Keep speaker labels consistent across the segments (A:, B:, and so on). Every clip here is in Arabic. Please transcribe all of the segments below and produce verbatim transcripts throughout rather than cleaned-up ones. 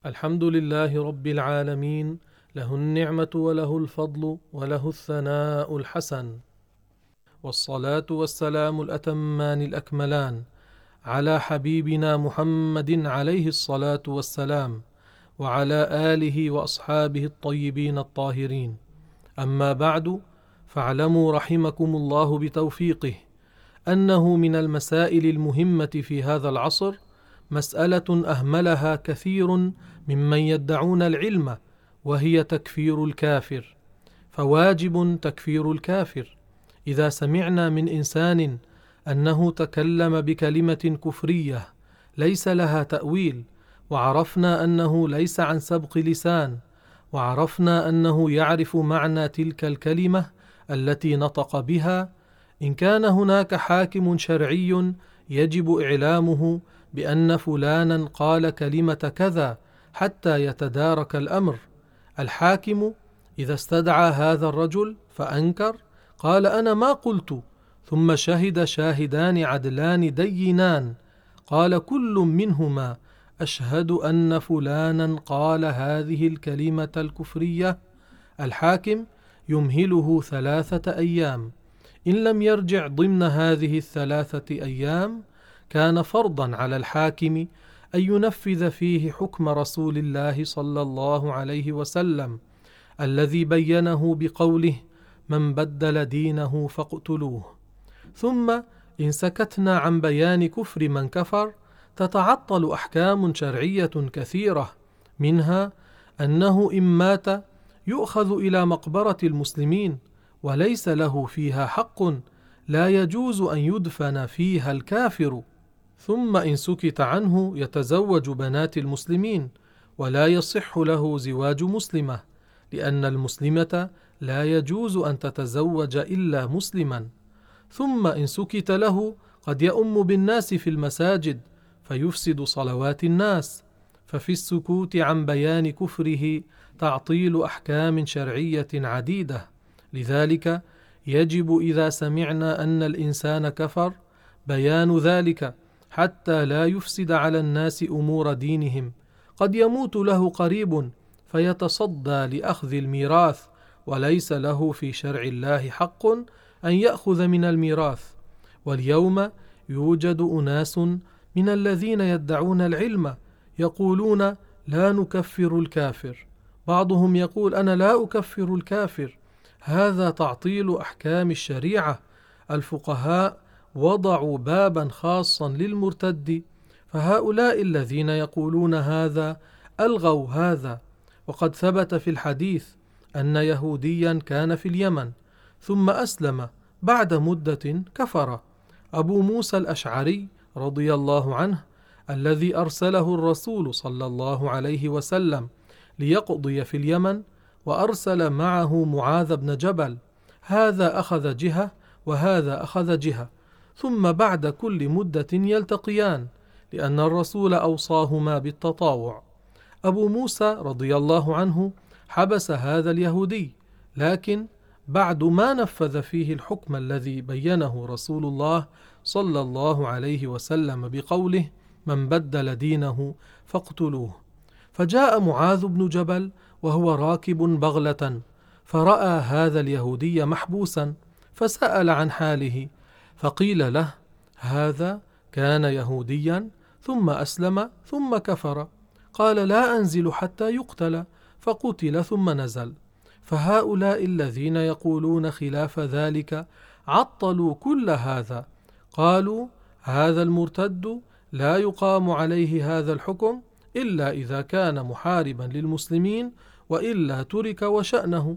A: الحمد لله رب العالمين، له النعمة وله الفضل وله الثناء الحسن، والصلاة والسلام الأتمان الأكملان على حبيبنا محمد عليه الصلاة والسلام، وعلى آله وأصحابه الطيبين الطاهرين. أما بعد، فاعلموا رحمكم الله بتوفيقه أنه من المسائل المهمة في هذا العصر مسألة أهملها كثير ممن يدعون العلم، وهي تكفير الكافر. فواجب تكفير الكافر. إذا سمعنا من إنسان أنه تكلم بكلمة كفرية ليس لها تأويل، وعرفنا أنه ليس عن سبق لسان، وعرفنا أنه يعرف معنى تلك الكلمة التي نطق بها، إن كان هناك حاكم شرعي يجب إعلامه بأن فلانا قال كلمة كذا حتى يتدارك الأمر. الحاكم إذا استدعى هذا الرجل فأنكر، قال أنا ما قلت، ثم شهد شاهدان عدلان دينان، قال كل منهما أشهد أن فلانا قال هذه الكلمة الكفرية، الحاكم يمهله ثلاثة أيام. إن لم يرجع ضمن هذه الثلاثة أيام كان فرضا على الحاكم أن ينفذ فيه حكم رسول الله صلى الله عليه وسلم الذي بينه بقوله من بدل دينه فاقتلوه. ثم إن سكتنا عن بيان كفر من كفر تتعطل أحكام شرعية كثيرة، منها أنه إن مات يؤخذ إلى مقبرة المسلمين وليس له فيها حق، لا يجوز أن يدفن فيها الكافر. ثم إن سكت عنه يتزوج بنات المسلمين، ولا يصح له زواج مسلمة، لأن المسلمة لا يجوز أن تتزوج إلا مسلما. ثم إن سكت له قد يؤم بالناس في المساجد فيفسد صلوات الناس، ففي السكوت عن بيان كفره تعطيل أحكام شرعية عديدة. لذلك يجب إذا سمعنا أن الإنسان كفر بيان ذلك حتى لا يفسد على الناس أمور دينهم. قد يموت له قريب فيتصدى لأخذ الميراث، وليس له في شرع الله حق أن يأخذ من الميراث. واليوم يوجد أناس من الذين يدعون العلم يقولون لا نكفر الكافر، بعضهم يقول أنا لا أكفر الكافر. هذا تعطيل أحكام الشريعة. الفقهاء وضعوا بابا خاصا للمرتد، فهؤلاء الذين يقولون هذا ألغوا هذا. وقد ثبت في الحديث أن يهوديا كان في اليمن ثم أسلم، بعد مدة كفر. أبو موسى الأشعري رضي الله عنه الذي أرسله الرسول صلى الله عليه وسلم ليقضي في اليمن، وأرسل معه معاذ بن جبل، هذا أخذ جهة وهذا أخذ جهة، ثم بعد كل مدة يلتقيان، لأن الرسول أوصاهما بالتطاوع. أبو موسى رضي الله عنه حبس هذا اليهودي، لكن بعد ما نفذ فيه الحكم الذي بينه رسول الله صلى الله عليه وسلم بقوله من بدل دينه فاقتلوه. فجاء معاذ بن جبل وهو راكب بغلة، فرأى هذا اليهودي محبوسا، فسأل عن حاله، فقيل له هذا كان يهوديا ثم أسلم ثم كفر. قال لا أنزل حتى يقتل، فقتل ثم نزل. فهؤلاء الذين يقولون خلاف ذلك عطلوا كل هذا، قالوا هذا المرتد لا يقام عليه هذا الحكم إلا إذا كان محاربا للمسلمين، وإلا ترك وشأنه.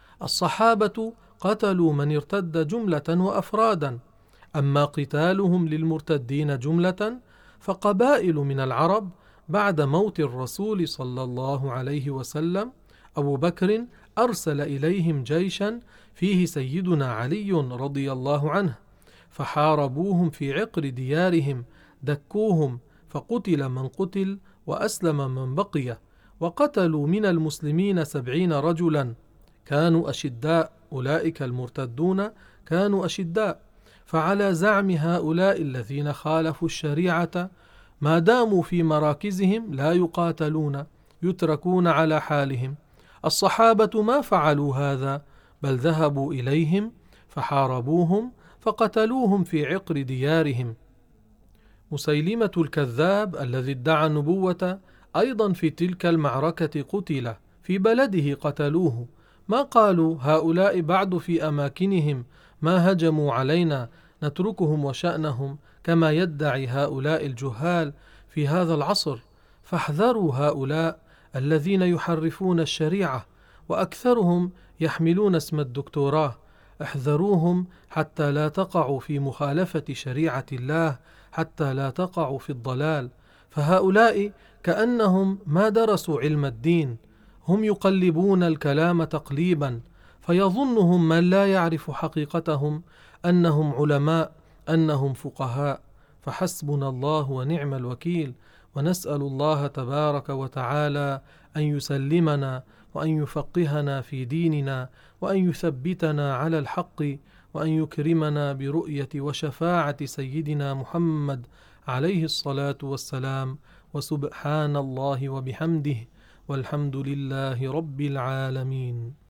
A: الصحابة قتلوا من ارتد جملة وأفرادا، أما قتالهم للمرتدين جملة فقبائل من العرب بعد موت الرسول صلى الله عليه وسلم أبو بكر أرسل إليهم جيشا فيه سيدنا علي رضي الله عنه، فحاربوهم في عقر ديارهم، دكوهم، فقتل من قتل وأسلم من بقي، وقتلوا من المسلمين سبعين رجلا كانوا أشداء. أولئك المرتدون كانوا أشداء. فعلى زعم هؤلاء الذين خالفوا الشريعة ما داموا في مراكزهم لا يقاتلون، يتركون على حالهم. الصحابة ما فعلوا هذا، بل ذهبوا إليهم فحاربوهم فقتلوهم في عقر ديارهم. مسيلمة الكذاب الذي ادعى النبوة أيضا في تلك المعركة قتل، في بلده قتلوه. ما قالوا هؤلاء بعد في أماكنهم، ما هجموا علينا، نتركهم وشأنهم، كما يدعي هؤلاء الجهال في هذا العصر. فاحذروا هؤلاء الذين يحرفون الشريعة، وأكثرهم يحملون اسم الدكتوراه. احذروهم حتى لا تقعوا في مخالفة شريعة الله، حتى لا تقعوا في الضلال. فهؤلاء كأنهم ما درسوا علم الدين، هم يقلبون الكلام تقليبا، فيظنهم من لا يعرف حقيقتهم أنهم علماء، أنهم فقهاء. فحسبنا الله ونعم الوكيل، ونسأل الله تبارك وتعالى أن يسلمنا وأن يفقهنا في ديننا، وأن يثبتنا على الحق، وأن يكرمنا برؤية وشفاعة سيدنا محمد عليه الصلاة والسلام. وسبحان الله وبحمده، والحمد لله رب العالمين.